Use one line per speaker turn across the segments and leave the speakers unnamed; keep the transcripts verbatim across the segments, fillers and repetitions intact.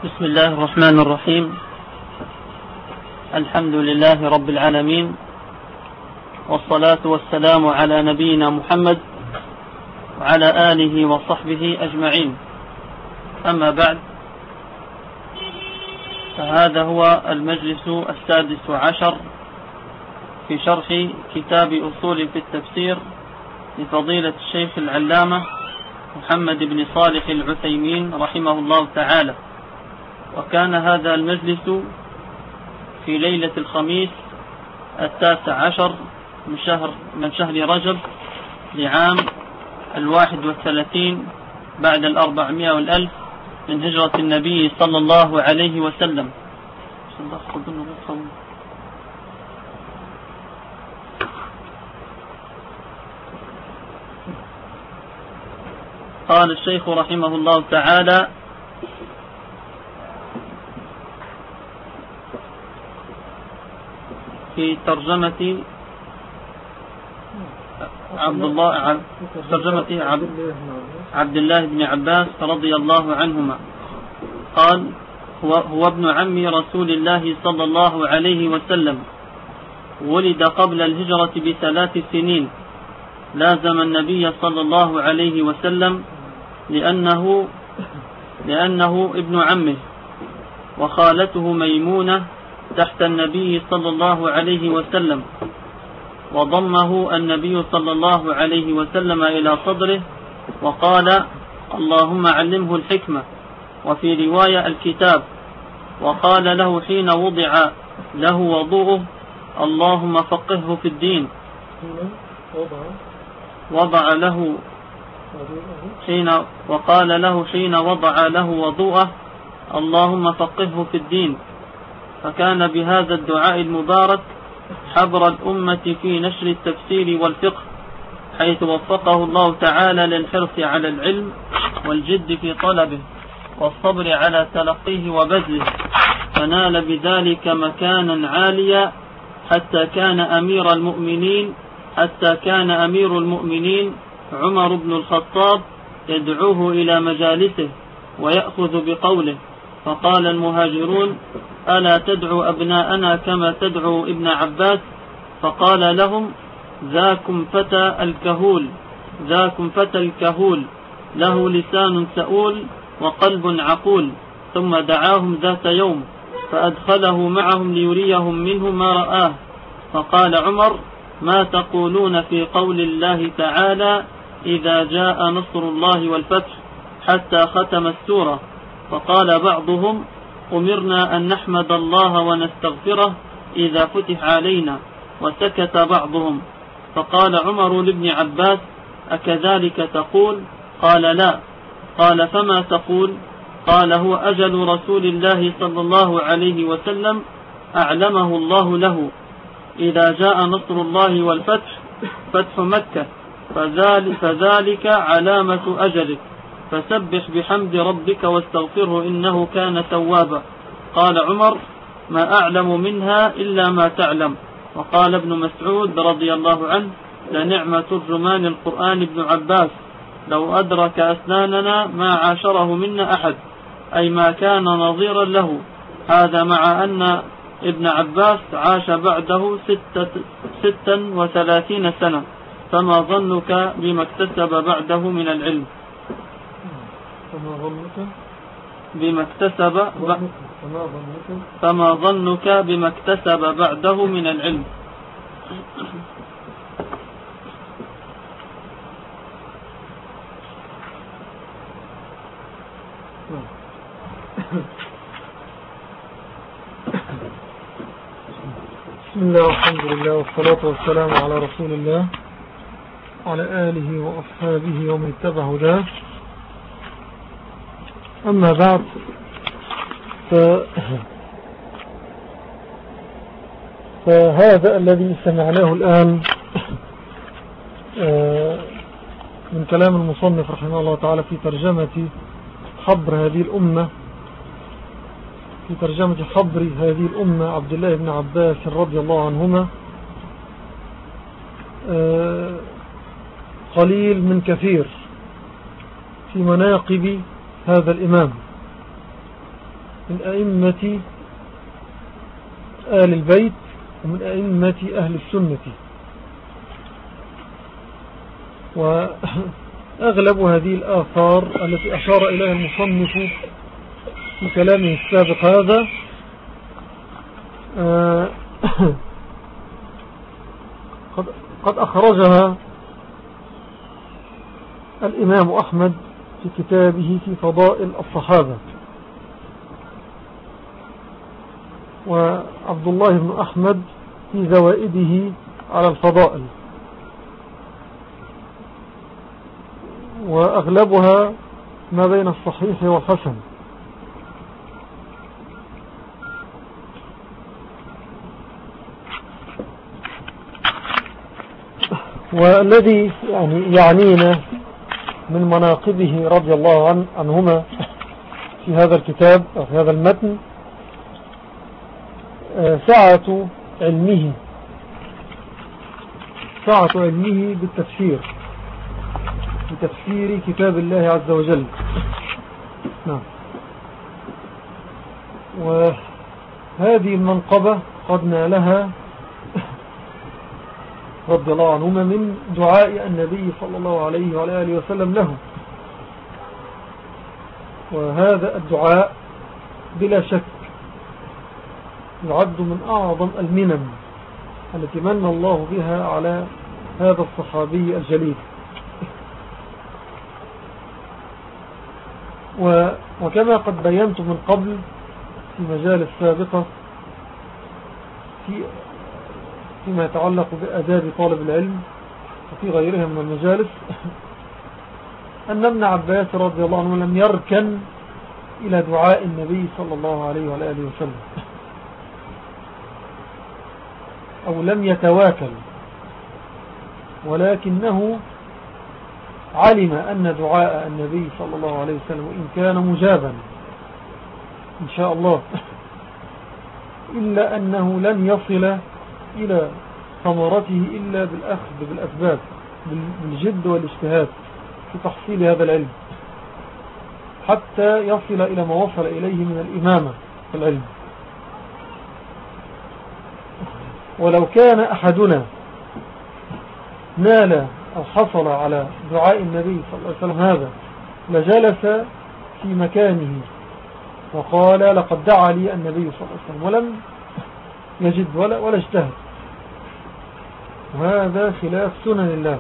بسم الله الرحمن الرحيم. الحمد لله رب العالمين، والصلاة والسلام على نبينا محمد وعلى آله وصحبه أجمعين. أما بعد، فهذا هو المجلس السادس عشر في شرح كتاب أصول في التفسير لفضيلة الشيخ العلامة محمد بن صالح العثيمين رحمه الله تعالى. وكان هذا المجلس في ليلة الخميس التاسع عشر من شهر من شهر رجب لعام الواحد والثلاثين بعد الأربعمائة والألف من هجرة النبي صلى الله عليه وسلم. قال الشيخ رحمه الله تعالى: في ترجمة عبد الله عبد ترجمة عبد, عبد الله بن عباس رضي الله عنهما قال: هو, هو ابن عم رسول الله صلى الله عليه وسلم، ولد قبل الهجرة بثلاث سنين، لازم النبي صلى الله عليه وسلم لأنه لأنه ابن عمه، وخالته ميمونة تحت النبي صلى الله عليه وسلم، وضمه النبي صلى الله عليه وسلم إلى صدره وقال: اللهم علمه الحكمة، وفي رواية الكتاب، وقال له حين وضع له وضوءه: اللهم فقهه في الدين. وضع له حين وقال له حين وضع له وضوءه: اللهم فقهه في الدين. فكان بهذا الدعاء المبارك حبر الأمة في نشر التفسير والفقه، حيث وفقه الله تعالى للحرص على العلم والجد في طلبه والصبر على تلقيه وبذله، فنال بذلك مكانا عاليا حتى كان أمير المؤمنين حتى كان أمير المؤمنين عمر بن الخطاب يدعوه إلى مجالسه ويأخذ بقوله، فقال المهاجرون: ألا تدعو أبناءنا كما تدعو ابن عباس؟ فقال لهم: ذاكم فتى الكهول ذاكم فتى الكهول له لسان سؤول وقلب عقول. ثم دعاهم ذات يوم فأدخله معهم ليريهم منه ما رآه، فقال عمر: ما تقولون في قول الله تعالى: إذا جاء نصر الله والفتح، حتى ختم السورة؟ فقال بعضهم: أمرنا أن نحمد الله ونستغفره إذا فتح علينا. وسكت بعضهم، فقال عمر لابن عباس: أكذلك تقول؟ قال: لا. قال: فما تقول؟ قال: هو أجل رسول الله صلى الله عليه وسلم أعلمه الله له، إذا جاء نصر الله والفتح، فتح مكة، فذلك, فذلك علامة أجلك، فسبح بحمد ربك واستغفره إنه كان توابا. قال عمر: ما أعلم منها إلا ما تعلم. وقال ابن مسعود رضي الله عنه: لنعم ترجمان القرآن ابن عباس، لو أدرك أسناننا ما عاشره منا أحد، أي ما كان نظيرا له. هذا مع أن ابن عباس عاش بعده ستة, ستا وثلاثين سنة، فما ظنك بما اكتسب بعده من العلم؟ بما اكتسب فما ظنك بما اكتسب بعده من العلم؟
بسم الله والحمد لله والصلاة والسلام على رسول الله وعلى آله وأصحابه ومن اتبع هداه. أما بعد، ف... فهذا الذي سمعناه الآن من كلام المصنف رحمه الله تعالى في ترجمة خبر هذه الأمة في ترجمة خبر هذه الأمة عبد الله بن عباس رضي الله عنهما قليل من كثير في مناقب هذا الإمام. من أئمة آل البيت ومن أئمة أهل السنة. وأغلب هذه الآثار التي أشار إليها المصنف في كلامه السابق هذا قد قد أخرجها الإمام أحمد في كتابه في فضائل الصحابة، وعبد الله بن أحمد في زوائده على الفضائل، وأغلبها ما بين الصحيح والحسن. والذي يعني يعنينا من مناقبه رضي الله عنه عنهما في هذا الكتاب أو في هذا المتن سعة علمه سعة علمه بالتفسير بتفسير كتاب الله عز وجل. نعم. وهذه المنقبة قد نالها رضي الله عنهما من دعاء النبي صلى الله عليه وعلى آله وسلم له. وهذا الدعاء بلا شك يعد من أعظم المنن التي من الله بها على هذا الصحابي الجليل. وكما قد بينت من قبل في مجال السابقة في فيما يتعلق بآداب طالب العلم وفي غيرها من المجالس أن ابن عباس رضي الله عنه لم يركن إلى دعاء النبي صلى الله عليه وعلى آله وسلم، أو لم يتواكل، ولكنه علم أن دعاء النبي صلى الله عليه وسلم إن كان مجابا إن شاء الله إلا أنه لن يصل إلى ثمرته إلا بالأخذ بالأسباب بالجد والاجتهاد في تحصيل هذا العلم حتى يصل إلى ما وصل إليه من الإمامة في العلم. ولو كان أحدنا نال أو حصل على دعاء النبي صلى الله عليه وسلم هذا لجلس في مكانه وقال لقد دعا لي النبي صلى الله عليه وسلم ولم يجد ولا, ولا اجتهد، وهذا خلاف سنن الله.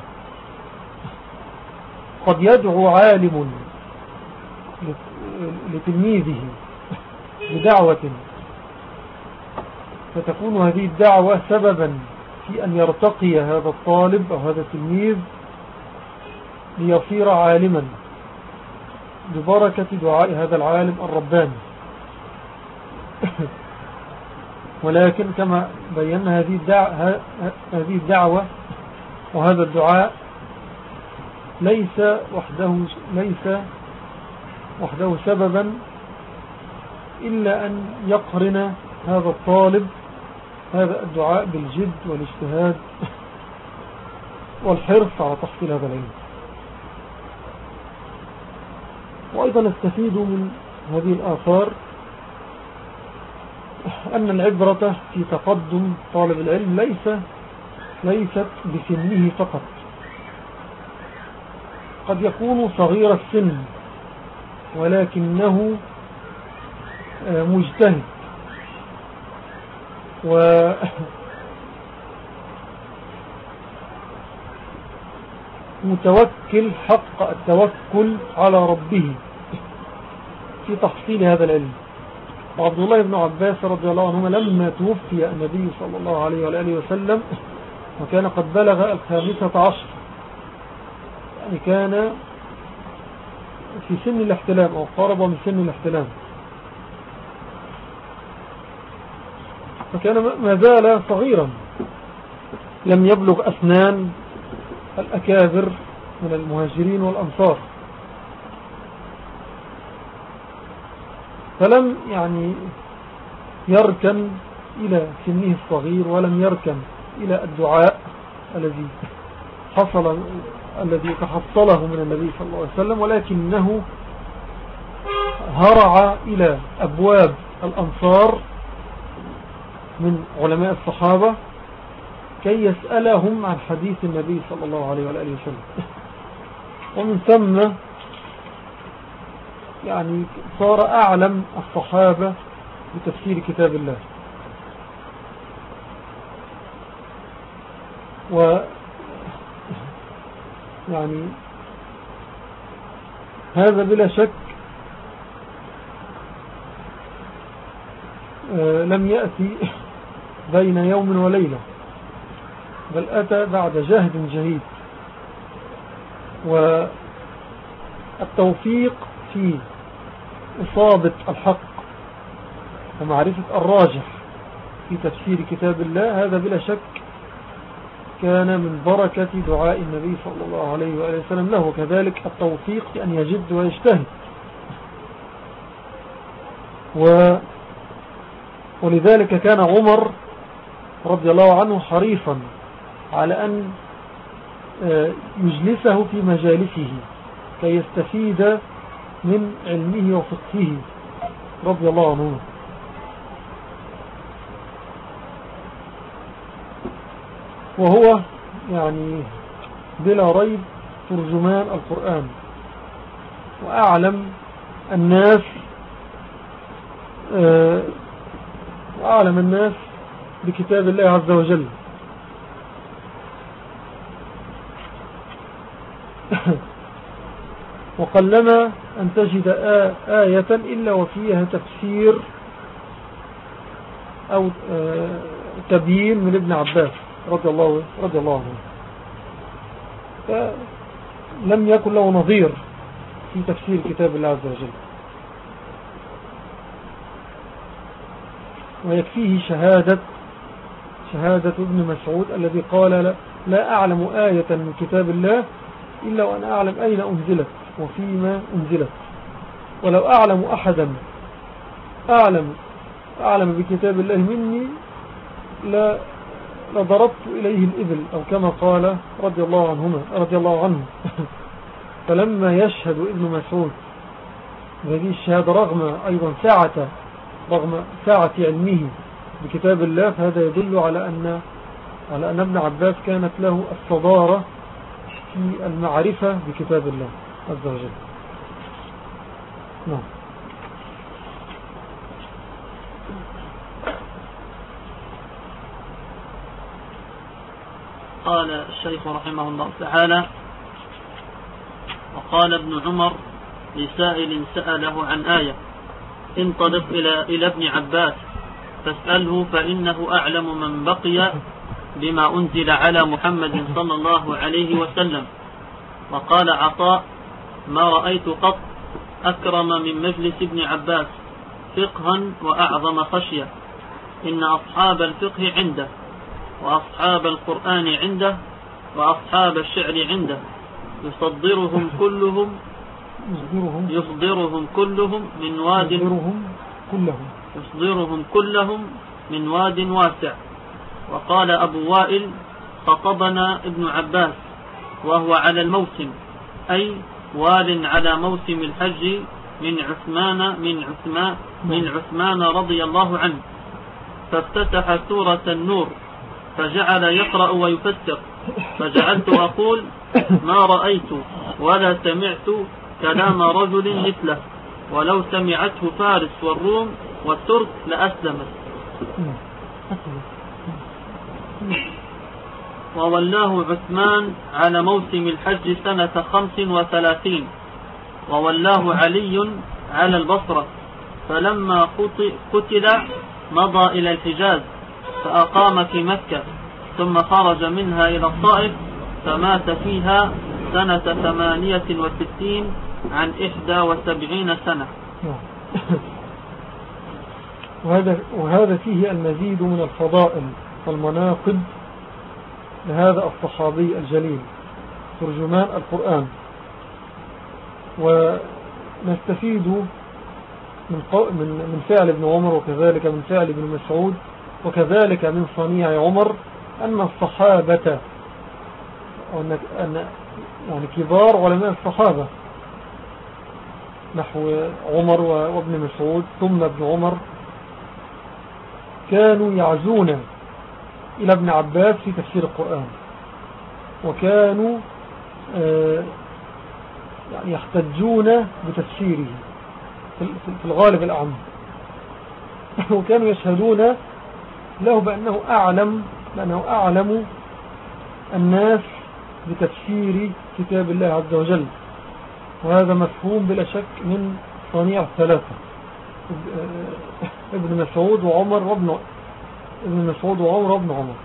قد يدعو عالم لتلميذه بدعوة فتكون هذه الدعوة سببا في أن يرتقي هذا الطالب أو هذا التلميذ ليصير عالما ببركة دعاء هذا العالم الرباني. ولكن كما بينا هذه الدعوة, هذه الدعوة وهذا الدعاء ليس وحده ليس وحده سببا إلا أن يقرن هذا الطالب هذا الدعاء بالجد والاجتهاد والحرص على تحصيل هذا العلم. وأيضا نستفيد من هذه الآثار أن العبرة في تقدم طالب العلم ليس ليست بسنه فقط، قد يكون صغير السن ولكنه مجتهد ومتوكل حق التوكل على ربه في تحصيل هذا العلم. وعبد الله بن عباس رضي الله عنهما لما توفي النبي صلى الله عليه وآله وسلم وكان قد بلغ الخامسة عشر، يعني كان في سن الاحتلام أو قارب من سن الاحتلام، فكان ما زال صغيرا لم يبلغ أسنان الأكابر من المهاجرين والأنصار، فلم يعني يركن إلى سنه الصغير ولم يركن إلى الدعاء الذي حصل الذي تحصله من النبي صلى الله عليه وسلم، ولكنه هرع إلى أبواب الأنصار من علماء الصحابة كي يسألهم عن حديث النبي صلى الله عليه وآله وسلم. ومن ثم يعني صار أعلم الصحابة بتفسير كتاب الله. و يعني هذا بلا شك لم يأتي بين يوم وليلة، بل أتى بعد جهد جهيد. والتوفيق في إصابة الحق ومعرفة الراجح في تفسير كتاب الله هذا بلا شك كان من بركة دعاء النبي صلى الله عليه وآله وسلم له، وكذلك التوفيق في أن يجد ويجتهد. و ولذلك كان عمر رضي الله عنه حريصا على أن يجلسه في مجالسه كي يستفيد من علمه وفقهه رضي الله عنه. وهو يعني بلا ريب ترجمان القرآن وأعلم الناس وأعلم الناس بكتاب الله عز وجل. وقلما أن تجد آية إلا وفيها تفسير أو تبيين من ابن عباس رضي الله, رضي الله عنه. فلم يكن له نظير في تفسير كتاب الله عز وجل. ويكفيه شهادة شهادة ابن مسعود الذي قال لا, لا أعلم آية من كتاب الله إلا وأن أعلم أين أنزلت وفيما أنزلت، ولو أعلم أحدا أعلم أعلم بكتاب الله مني لا لضربت إليه الإبل، أو كما قال رضي الله عنهما رضي الله عنه. فلما يشهد ابن مسعود هذه الشهادة رغم أيضا ساعة رغم ساعة علمه بكتاب الله، فهذا يدل على أن على أن ابن عباس كانت له الصدارة في المعرفة بكتاب الله عز وجل. نعم.
قال الشيخ رحمه الله تعالى: وقال ابن عمر لسائل سأله عن آية: انطلق إلى, إلى ابن عباس فاسأله فإنه أعلم من بقي بما أنزل على محمد صلى الله عليه وسلم. وقال عطاء: ما رأيت قط أكرم من مجلس ابن عباس فقها وأعظم خشية، إن أصحاب الفقه عنده، وأصحاب القرآن عنده، وأصحاب الشعر عنده، يصدرهم كلهم يصدرهم كلهم من واد يصدرهم كلهم من واد واسع. وقال أبو وائل: خطبنا ابن عباس وهو على الموسم، أي وال على موسم الحج من عثمان من عثمان من عثمان رضي الله عنه، فافتتح سورة النور فجعل يقرأ ويفسر، فجعلت أقول: ما رأيت ولا سمعت كلام رجل مثله، ولو سمعته فارس والروم والترك لأسلمت. وولاه عثمان على موسم الحج سنة خمس وثلاثين، وولاه علي على البصرة، فلما قتل مضى إلى الحجاز فأقام في مكة، ثم خرج منها إلى الطائف فمات فيها سنة ثمانية وستين عن إحدى وسبعين سنة.
وهذا, وهذا فيه المزيد من الفضائل والمناقب لهذا الصحابي الجليل ترجمان القرآن. ونستفيد من, من, من فعل ابن عمر، وكذلك من فعل ابن مسعود، وكذلك من صنيع عمر، أن الصحابة أن يعني كبار علماء الصحابة نحو عمر وابن مسعود ثم ابن عمر كانوا يعزون إلى ابن عباس في تفسير القرآن، وكانوا يعني يحتجون بتفسيره في الغالب الأعم، وكانوا يشهدون له بأنه أعلم بأنه أعلم الناس بتفسير كتاب الله عز وجل. وهذا مفهوم بلا شك من صنيع الثلاثة، ابن مسعود وعمر وابن ابن مسعود وعمر وابن عمر.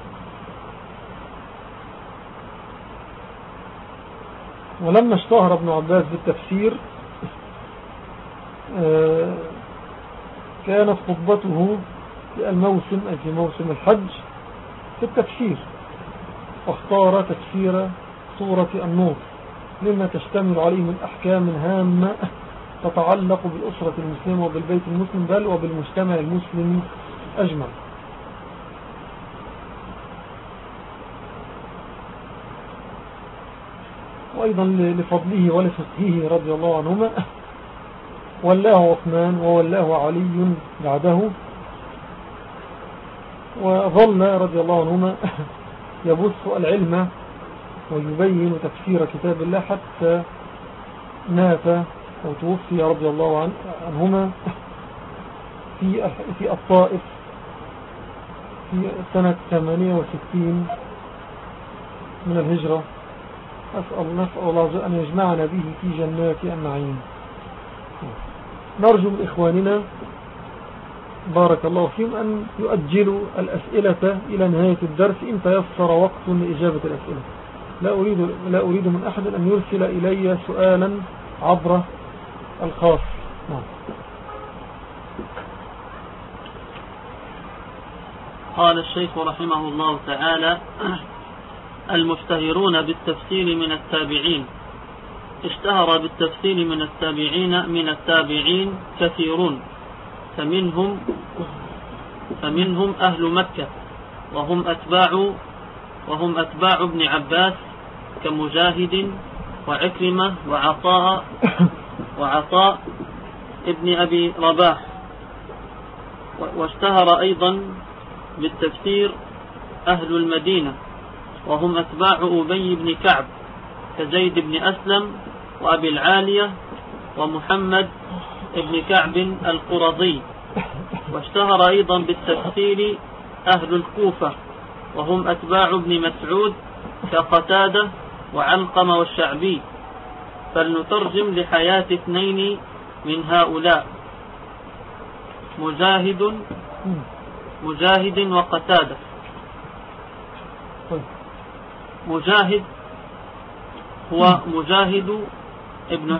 ولما اشتهر ابن عباس بالتفسير كانت خطبته في الموسم أي في موسم الحج في التفسير، واختار تفسير سورة النور لما تشتمل عليه من أحكام هامة تتعلق بالأسرة المسلمة وبالبيت المسلم بل وبالمجتمع المسلم أجمع. وأيضا لفضله ولفقهه رضي الله عنهما ولاه عثمان وولاه علي بعده، وظل رضي الله عنهما يبث العلم ويبين تفسير كتاب الله حتى مات أو توفي رضي الله عنهما في في الطائف في سنة ثمانية وستين من الهجرة. أسأل نسأل الله أن يجمعنا به في جنات النعيم. نرجو من إخواننا بارك الله فيهم أن يؤجلوا الأسئلة إلى نهاية الدرس إن تيسر وقت لإجابة الأسئلة. لا أريد, لا أريد من أحد أن يرسل إلي سؤالا عبر الخاص. نعم.
قال الشيخ رحمه الله تعالى: المشتهرون بالتفسير من التابعين. اشتهر بالتفسير من التابعين من التابعين كثيرون، فمنهم فمنهم أهل مكة وهم أتباع وهم أتباع ابن عباس كمجاهد وعكرمة وعطاء وعطاء ابن أبي رباح. واشتهر أيضا بالتفسير أهل المدينة وهم أتباع أبي بن كعب كزيد بن أسلم وأبي العالية ومحمد ابن كعب القرظي. واشتهر أيضا بالتفسير أهل الكوفة وهم أتباع ابن مسعود كقتادة وعلقمة والشعبي. فلنترجم لحياة اثنين من هؤلاء: مجاهد مجاهد وقتادة. مجاهد هو مجاهد ابن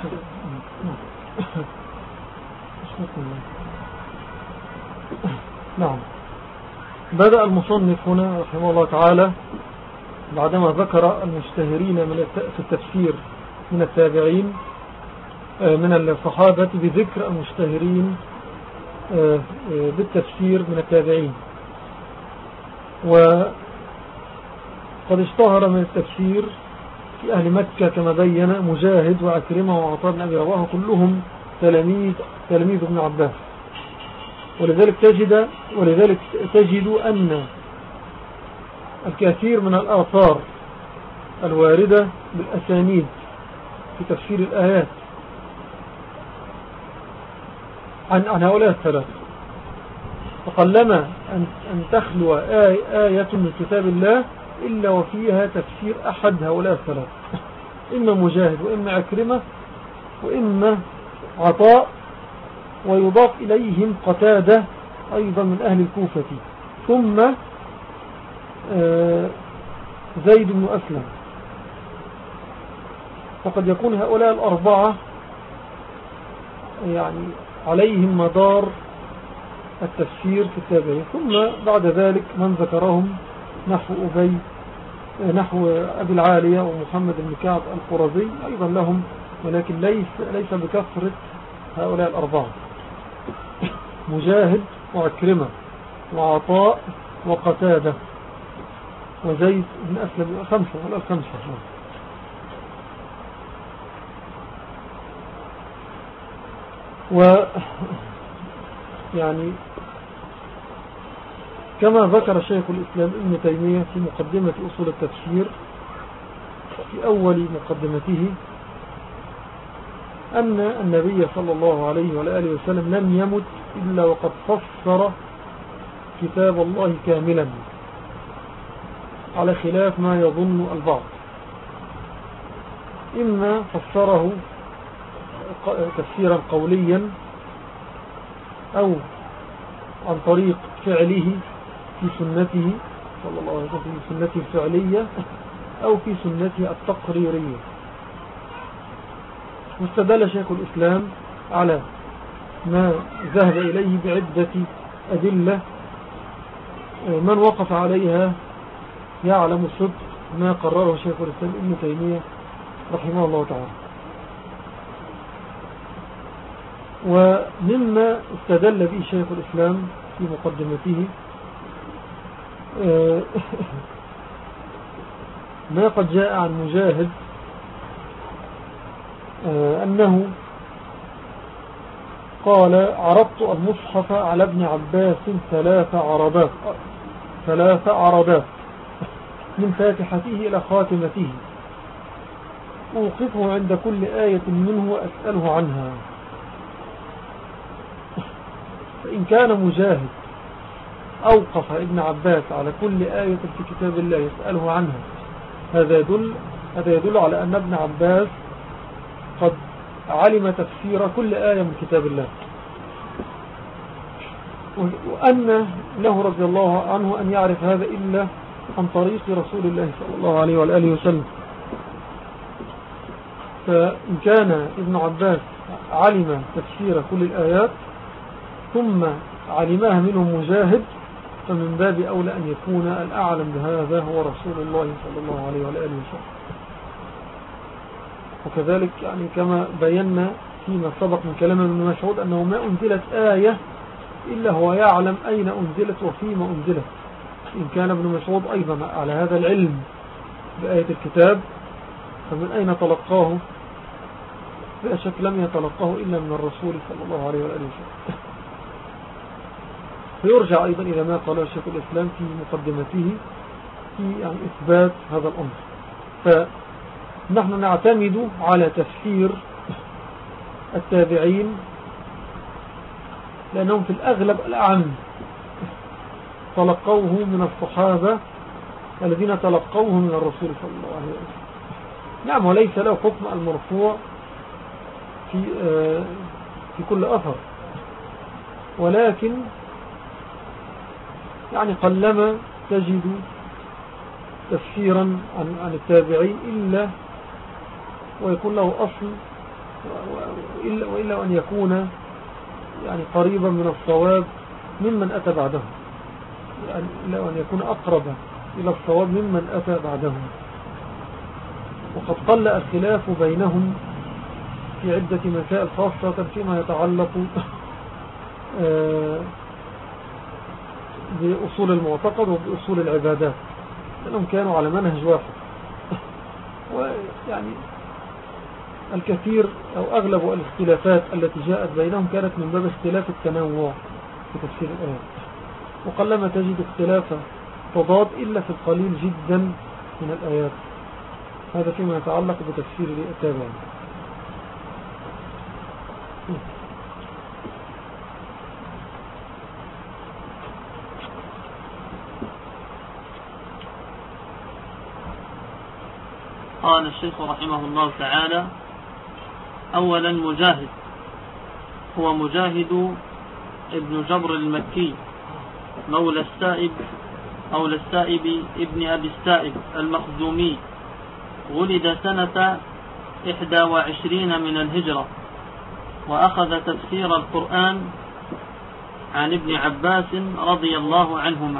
نعم. بدأ المصنف هنا رحمه الله تعالى بعدما ذكر المشتهرين من في التفسير من التابعين من الصحابة بذكر المشتهرين بالتفسير من التابعين. وقد اشتهر من التفسير في أهل مكة كما بين مجاهد وعكرمة وعطاء بن أبي رباح كلهم تلاميذ تلاميذ ابن عباس. ولذلك تجد ولذلك تجد أن الكثير من الآثار الواردة بالأسانيد في تفسير الآيات عن عن هؤلاء الثلاثة، وقلما أن تخلو آية, آية من كتاب الله إلا وفيها تفسير أحد هؤلاء الثلاثة، إما مجاهد وإما عكرمة وإما عطاء، ويضاف إليهم قتادة أيضا من أهل الكوفة، ثم زيد بن أسلم. وقد يكون هؤلاء الأربعة يعني عليهم مدار التفسير في التابعين، ثم بعد ذلك من ذكرهم نحو أبي نحو أبي العالية ومحمد بن كعب القرظي أيضا لهم، ولكن ليس ليس بكثرة هؤلاء الأربعة: مجاهد وعكرمة وعطاء وقتادة وزيد بن أسلم. خمسة ولا خمسة. و يعني كما ذكر شيخ الإسلام ابن تيمية في مقدمة أصول التفسير في أول مقدمته أن النبي صلى الله عليه وآله وسلم لم يمت إلا وقد فسر كتاب الله كاملا على خلاف ما يظن البعض، إما فسره تفسيرا قوليا أو عن طريق فعله في سنته صلى الله عليه وسلم، في سنته الفعلية أو في سنته التقريرية. واستدل شيخ الإسلام على ما ذهب إليه بعدة أدلة من وقف عليها يعلم صدق ما قرره شيخ الإسلام ابن تيمية رحمه الله تعالى. ومما استدل به شيخ الإسلام في مقدمته ما قد جاء عن مجاهد أنه قال: عرضت المصحف على ابن عباس ثلاث عرضات ثلاث عرضات من فاتحته إلى خاتمته، أوقفه عند كل آية منه وأسأله عنها. فإن كان مجاهد أوقف ابن عباس على كل آية في كتاب الله يسأله عنها، هذا يدل, هذا يدل على أن ابن عباس قد علم تفسير كل آية من كتاب الله، وأن له رضي الله عنه أن يعرف هذا إلا عن طريق رسول الله صلى الله عليه وآله وسلم. فإن كان ابن عباس علم تفسير كل الآيات ثم علمها منه مجاهد، فمن باب أولى أن يكون الأعلم بهذا هو رسول الله صلى الله عليه وآله وسلم. وكذلك يعني كما بينا فيما سبق من كلام ابن مسعود أنه ما أنزلت آية إلا هو يعلم أين أنزلت وفيما أنزلت. إن كان ابن مسعود أيضا على هذا العلم بآية الكتاب، فمن أين تلقاه؟ بلا شك لم يتلقاه إلا من الرسول صلى الله عليه وآله وسلم. فيرجع أيضا إلى ما قاله شيخ الإسلام في مقدمته في يعني إثبات هذا الأمر. فنحن نعتمد على تفسير التابعين لأنهم في الأغلب الأعم تلقوه من الصحابة الذين تلقوه من الرسول صلى الله عليه وسلم. نعم، وليس له حكم المرفوع في في كل أثر، ولكن يعني قلما تجد تفسيرا عن عن التابعين إلا ويكون له أصل، وإلا, وإلا أن يكون يعني قريبا من الصواب ممن أتى بعدهم، يعني إلا أن يكون أقرب إلى الصواب ممن أتى بعدهم. وقد قل الخلاف بينهم في عدة مسائل، خاصة فيما يتعلق بأصول المعتقد وبأصول العبادات، لأنهم كانوا على منهج واحد. ويعني الكثير أو أغلب الاختلافات التي جاءت بينهم كانت من باب اختلاف التنوع في تفسير الآيات، وقلما تجد اختلافا تضاد إلا في القليل جدا من الآيات. هذا فيما يتعلق بتفسير التابعين.
قال الشيخ رحمه الله تعالى: أولا مجاهد هو مجاهد ابن جبر المكي مولى السائب أو السائب ابن أبي السائب المخزومي، ولد سنة إحدى وعشرين من الهجرة، وأخذ تفسير القرآن عن ابن عباس رضي الله عنهما.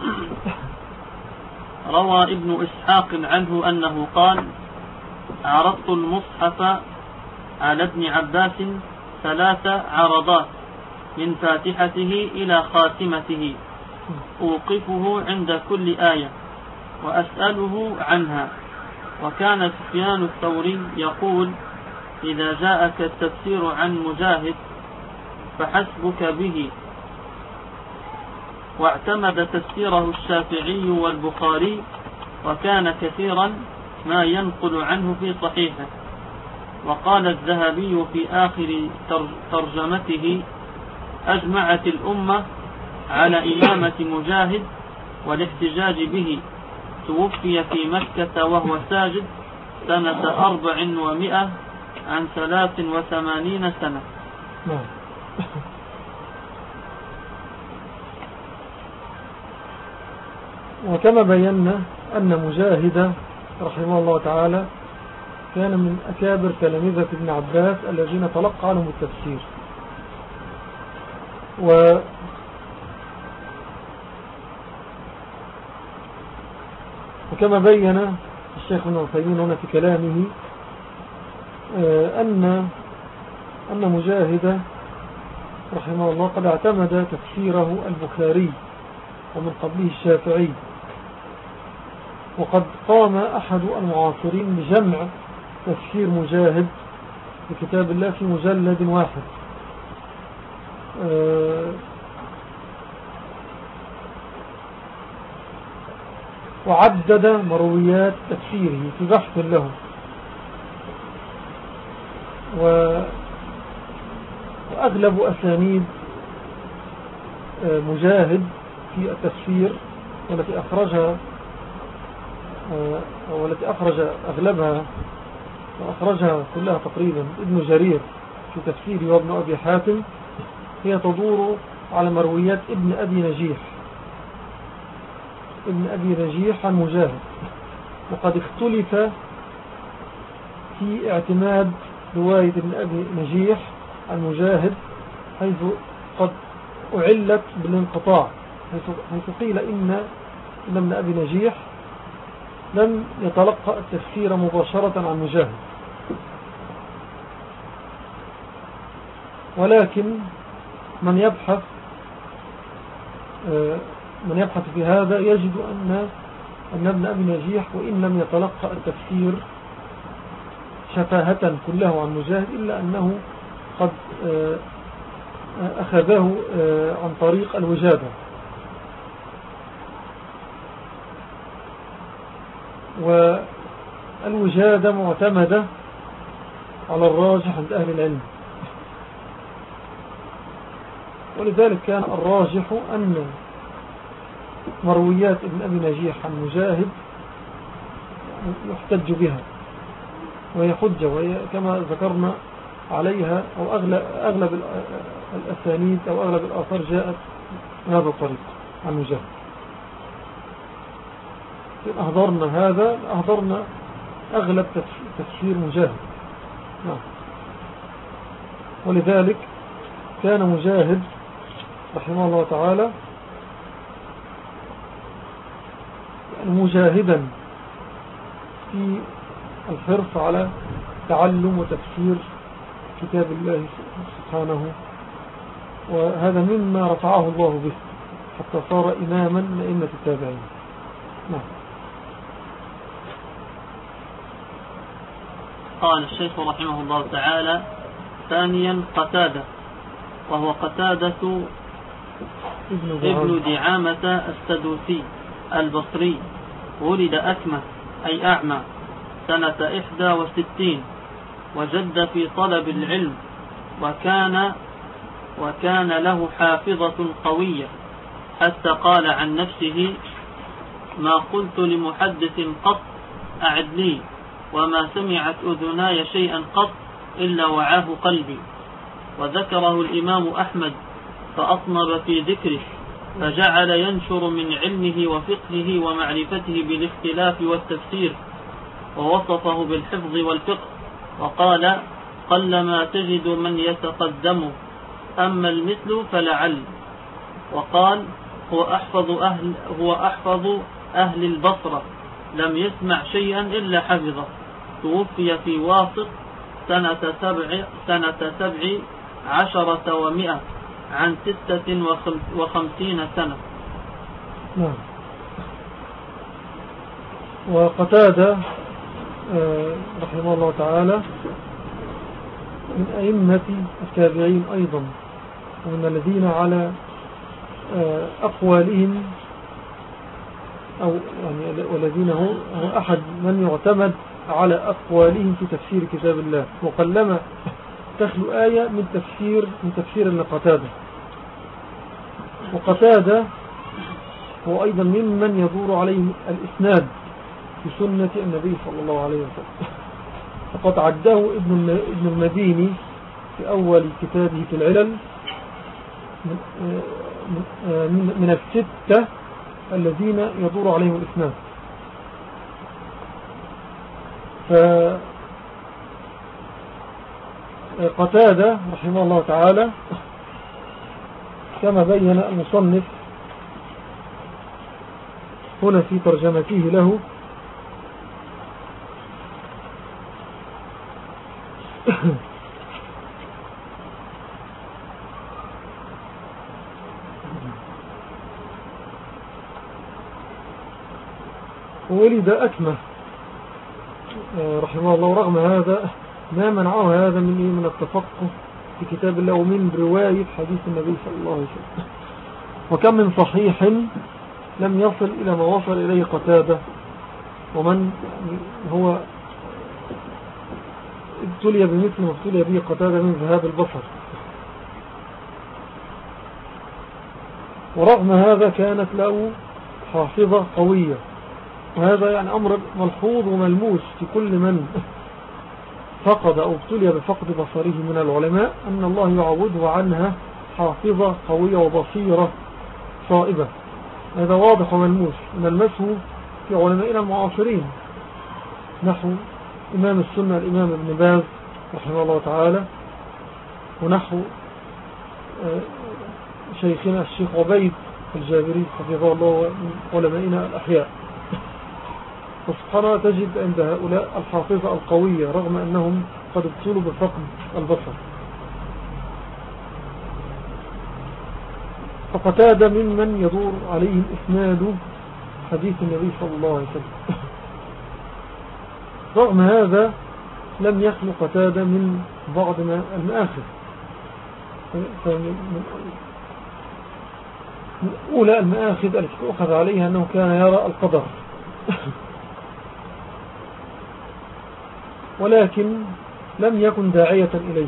روى ابن إسحاق عنه أنه قال: عرضت المصحف على ابن عباس ثلاث عرضات من فاتحته إلى خاتمته، أوقفه عند كل آية وأسأله عنها. وكان سفيان الثوري يقول: إذا جاءك التفسير عن مجاهد فحسبك به. واعتمد تفسيره الشافعي والبخاري، وكان كثيرا ما ينقل عنه في صحيحه. وقال الذهبي في آخر ترجمته: أجمعت الأمة على إمامة مجاهد والاحتجاج به، توفي في مكة وهو ساجد سنة أربع ومئة عن ثلاث وثمانين سنة.
وكما بينا أن مجاهد رحمه الله تعالى كان من أكابر تلامذة ابن عباس الذين تلقى عنهم التفسير. و وكما بين الشيخ ابن عثيمين هنا في كلامه أن أن مجاهد رحمه الله قد اعتمد تفسيره البخاري ومن قبله الشافعي، وقد قام أحد المعاصرين بجمع تفسير مجاهد في كتاب الله في مجلد واحد. وعدد مرويات تفسيره في بحث له. وأغلب أسانيد مجاهد في التفسير والتي أخرجها والتي أخرج أغلبها وأخرجها كلها تقريبا ابن جرير في تفسيره وابن أبي حاتم، هي تدور على مرويات ابن أبي نجيح ابن أبي نجيح عن مجاهد. وقد اختلف في اعتماد رواية ابن أبي نجيح عن مجاهد، حيث قد أعلت بالانقطاع، حيث قيل إن ابن أبي نجيح لم يتلقى التفسير مباشرة عن مجاهد. ولكن من يبحث من يبحث في هذا يجد أن أن ابن أبي نجيح وإن لم يتلقى التفسير شفاهة كله عن مجاهد، إلا أنه قد أخذه عن طريق الوجادة. والوجادة معتمدة على الراجح عند أهل العلم، ولذلك كان الراجح أن مرويات ابن أبي نجيح عن مجاهد يحتج بها، وهي حجة، وهي كما ذكرنا عليها، أو أغلب, أغلب الأسانيد أو أغلب الآثار جاءت من هذا الطريق عن مجاهد. أهضرنا هذا أهضرنا أغلب تفسير مجاهد. نعم. ولذلك كان مجاهد رحمه الله تعالى مجاهدا في الحرص على تعلم وتفسير كتاب الله سبحانه، وهذا مما رفعه الله به حتى صار إماما من أئمة التابعين. نعم.
قال الشيخ رحمه الله تعالى: ثانيا قتادة، وهو قتادة ابن دعامة السدوسي البصري، ولد أكمة أي أعمى سنة إحدى وستين، وجد في طلب العلم، وكان وكان له حافظة قوية، حتى قال عن نفسه: ما قلت لمحدث قط أعد لي، وما سمعت أذناي شيئا قط إلا وعاه قلبي. وذكره الإمام أحمد فأطنب في ذكره، فجعل ينشر من علمه وفقهه ومعرفته بالاختلاف والتفسير، ووصفه بالحفظ والفقه، وقال: قلما تجد من يتقدم، أما المثل فلعل. وقال: هو أحفظ أهل, هو أحفظ أهل البصرة، لم يسمع شيئا إلا حفظه. توفي في واسط سنة سبع, سنة سبع عشرة ومئة عن ستة وخمسين سنة.
نعم. وقتادة رحمه الله تعالى من أئمة التابعين أيضا، ومن الذين على أقوالهم أو يعني والذين هو أحد من يعتمد على أقوالهم في تفسير كتاب الله. وقلما تخلو آية من تفسير من تفسير لقتادة. وقتادة هو أيضا ممن يدور عليه الإسناد في سنة النبي صلى الله عليه وسلم. فقد عده ابن ابن المديني في أول كتابه في العلل من, من الستة الذين يدور عليهم الإسناد. فقتادة رحمه الله تعالى كما بين المصنف هنا في ترجمته له ولد أكمه رحمه الله. رغم هذا ما منعه هذا من من التفقه في كتاب الله ومن رواية حديث النبي صلى الله عليه وسلم. وكم من صحيح لم يصل إلى ما وصل إليه قتادة، ومن هو ابتلي بمثل ما ابتلي به قتادة من ذهاب البصر. ورغم هذا كانت له حافظة قوية، وهذا يعني أمر ملحوظ وملموس في كل من فقد أو ابتلي بفقد بصره من العلماء، أن الله يعوده عنها حافظة قوية وبصيرة صائبة. هذا واضح وملموس نلمسه في علمائنا المعاصرين، نحو إمام السنة الإمام ابن باز رحمه الله تعالى، ونحو شيخنا الشيخ عبيد الجابري حفظه الله من علمائنا الأحياء. وسبحانه تجد عند هؤلاء الحافظة القوية رغم أنهم قد ابتلوا بفقد البصر. فقتادة ممن يدور عليه الإسناد حديث النبي صلى الله عليه وسلم. رغم هذا لم يخلو قتادة من بعض المآخذ. من أولى المآخذ التي تؤخذ عليها أنه كان يرى القدر، ولكن لم يكن داعية إليه.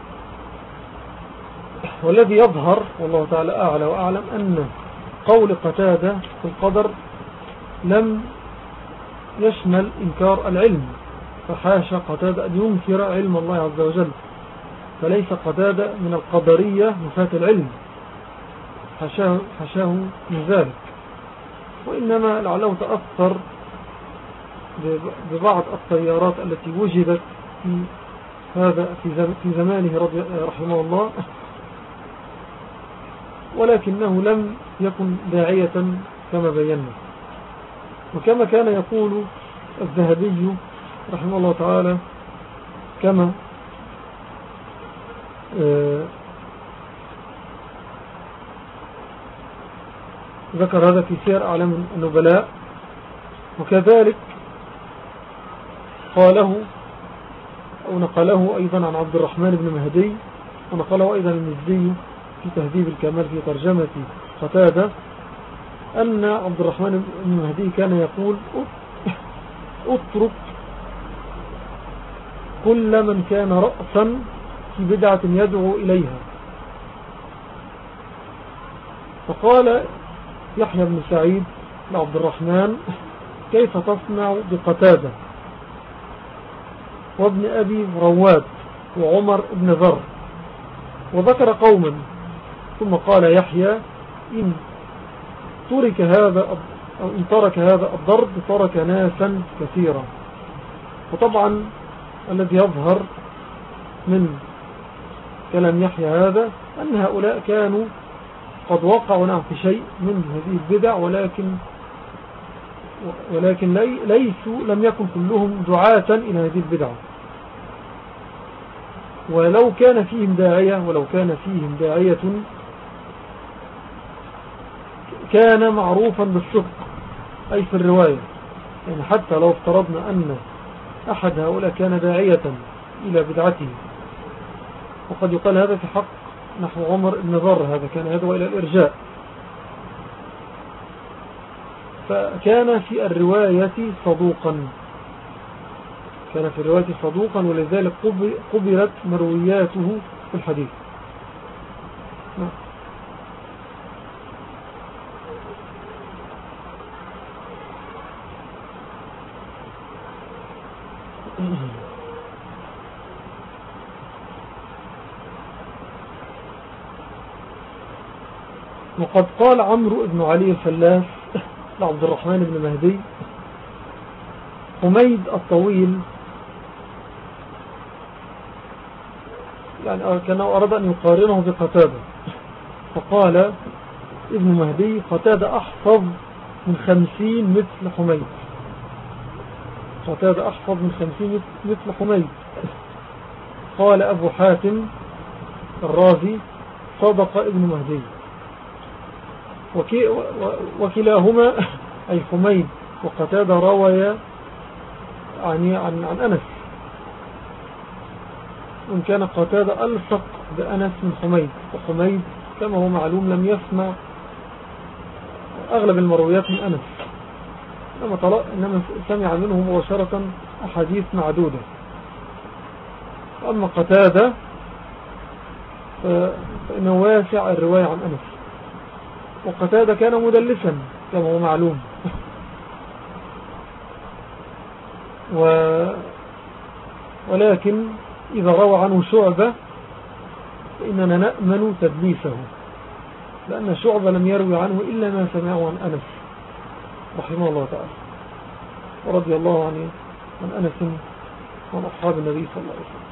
والذي يظهر والله تعالى أعلى وأعلم أن قول قتادة في القدر لم يشمل إنكار العلم، فحاشا قتادة أن ينكر علم الله عز وجل، فليس قتادة من القدرية نفاة العلم، حاشاه, حاشاه من ذلك، وإنما لعله تأثر ببعض التيارات التي وجدت في هذا في زمانه رحمه الله، ولكنه لم يكن داعية كما بينا. وكما كان يقول الذهبي رحمه الله تعالى، كما ذكر هذا في سير أعلام النبلاء، وكذلك قاله أو نقله أيضا عن عبد الرحمن بن مهدي، ونقله أيضا المزي في تهذيب الكمال في ترجمة قتادة، أن عبد الرحمن بن مهدي كان يقول: اترك كل من كان رأسا في بدعة يدعو إليها. فقال يحيى بن سعيد لعبد الرحمن: كيف تصنع بقتادة وابن أبي رواد وعمر بن ذر؟ وذكر قوما، ثم قال يحيى: إن ترك هذا أو إن ترك هذا الضرب ترك ناسا كثيرا. وطبعا الذي يظهر من كلام يحيى هذا أن هؤلاء كانوا قد وقعوا نعم في شيء من هذه البدع، ولكن ولكن ليسوا لم يكن كلهم دعاة إلى هذه البدع. ولو كان فيهم داعية ولو كان فيهم داعية كان معروفا بالصدق، أي في الرواية. يعني حتى لو افترضنا أن أحد هؤلاء كان داعية إلى بدعته، وقد يقال هذا في حق نحو عمر بن ذر، هذا كان يدعو إلى الإرجاء. فكان في الرواية صدوقا كان في الرواية صدوقا ولذلك قبلت مروياته في الحديث. نعم. وقد قال عمرو بن علي الفلاس لعبد الرحمن بن مهدي: حميد الطويل، يعني كان أراد أن يقارنه بقتادة، فقال ابن مهدي: قتادة أحفظ من خمسين مثل حميد قتادة أحفظ من خمسين مثل حميد. قال أبو حاتم الرازي: صدق ابن مهدي. وكلاهما أي حميد وقتادة روي عن, عن, عن أنس، وإن كان قتادة ألصق بأنس من حميد، وحميد كما هو معلوم لم يسمع أغلب المرويات من أنس، إنما سمع منه مباشرة أحاديث معدودة. أما قتادة فإنه واسع الرواية عن أنس، وقتادة كان مدلسا كما هو معلوم. و ولكن إذا روى عنه شعبة فإننا نأمن تدليسه، لأن شعبة لم يروي عنه إلا ما سمعه عن أنس رحمه الله تعالى، ورضي الله عنه عن أنس وعن أصحاب النبي صلى الله عليه وسلم.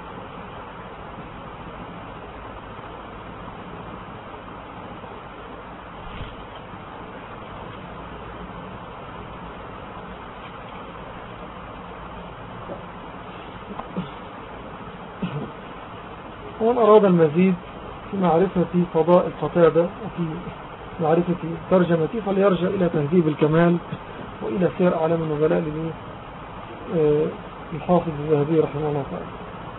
ومن أراد المزيد في معرفة فضائل قتادة وفي معرفة ترجمته فليرجع إلى تهذيب الكمال وإلى سير أعلام النبلاء للحافظ الذهبي رحمه الله تعالى.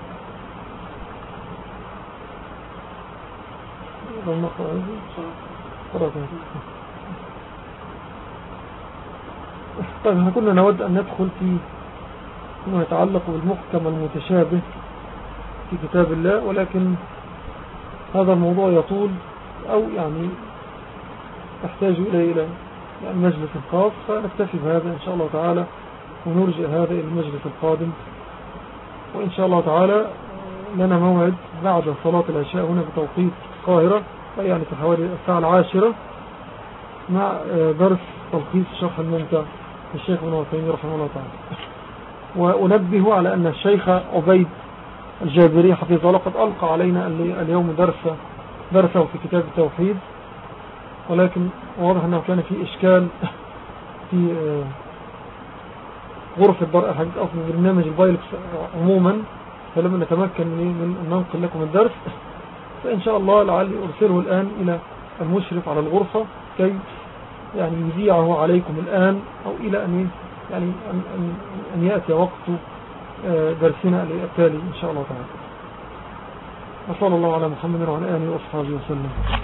طيب، احنا كنا نود أن ندخل في ما يتعلق بالمحكم المتشابه في كتاب الله، ولكن هذا الموضوع يطول أو يعني تحتاج إلى إلى مجلس خاص، فنكتفي بهذا إن شاء الله تعالى ونرجع هذا إلى المجلس القادم. وإن شاء الله تعالى لنا موعد بعد صلاة العشاء هنا بتوقيت القاهرة، يعني في حوالي الساعة العاشرة، مع درس تلخيص شرح الممتع للشيخ ابن عثيمين رحمه الله تعالى. وأنبه على أن الشيخ عبيد الجابري حفظه الله قد ألقى علينا اليوم درس درسه في كتاب التوحيد، ولكن واضح أنه كان في إشكال في غرفة درء الحديث أو في برنامج البايلكس عموما، فلما نتمكن من أن ننقل لكم الدرس، فإن شاء الله لعلي أرسله الآن إلى المشرف على الغرفة كي يعني يذيعه عليكم الآن، أو إلى أن يعني أن, أن, أن يأتي وقت درسنا التالي إن شاء الله تعالى. وصلى الله على محمد وعلى آله وأصحابه وسلم.